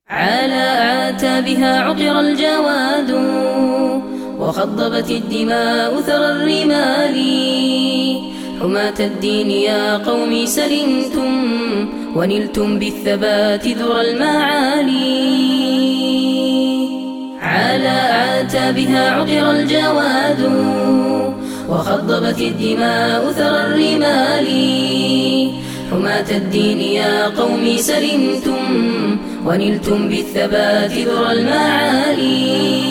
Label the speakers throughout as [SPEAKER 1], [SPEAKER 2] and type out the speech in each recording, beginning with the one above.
[SPEAKER 1] على أعتابها عقر الجواد وخضبت الدماء ثرى الرمال. حماة الدين يا قوم سلمتم ونلتم بالثبات ذرى المعالي. على أعتابها عقر الجواد وخضبت الدماء ثرى الرمال. حماة الدين يا قوم سلمتم ونلتم بالثبات ذرى المعالي.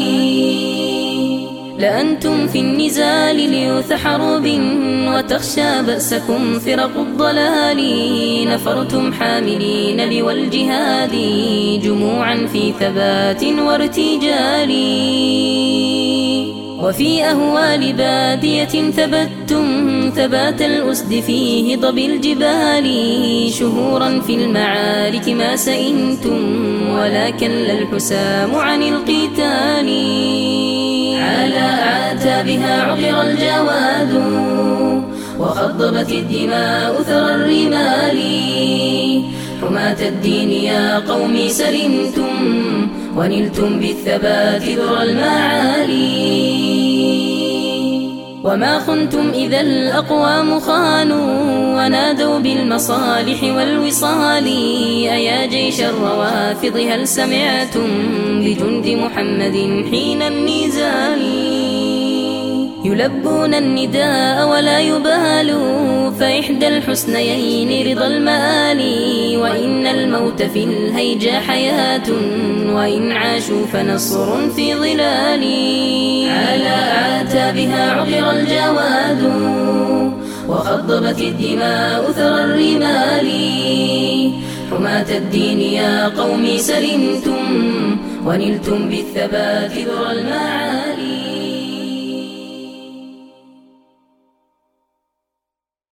[SPEAKER 1] لأنتم في النزال ليوث حرب وتخشى بأسكم فرق الضلال. نفرتم حاملين لوى الجهاد جموعا في ثبات وارتجال. وفي أهوال بادية ثبتتم ثبات الأسد في هضب الجبال. شهورا في المعارك ما سئمتم ولا كل الحسام عن القتال. على أعتابها عقر الجواد وخضبت الدماء ثرى الرمال. حماة الدين يا قوم سلمتم ونلتم بالثبات ذرى المعالي. وما خنتم إذا الأقوام خانوا ونادوا بالمصالح والوصال. أيا جيش الروافض هل سمعتم بجند محمد حين النزال؟ يلبون النداء ولا يبالوا فإحدى الحسنيين رضا المآل. وإن الموت في الهيجا حياة وإن عاشوا فنصر في ظلال. على أعتابها عقر الجواد وخضبت الدماء ثرى الرمال. حماة الدين يا قوم سلمتم ونلتم بالثبات ذرى المعالي.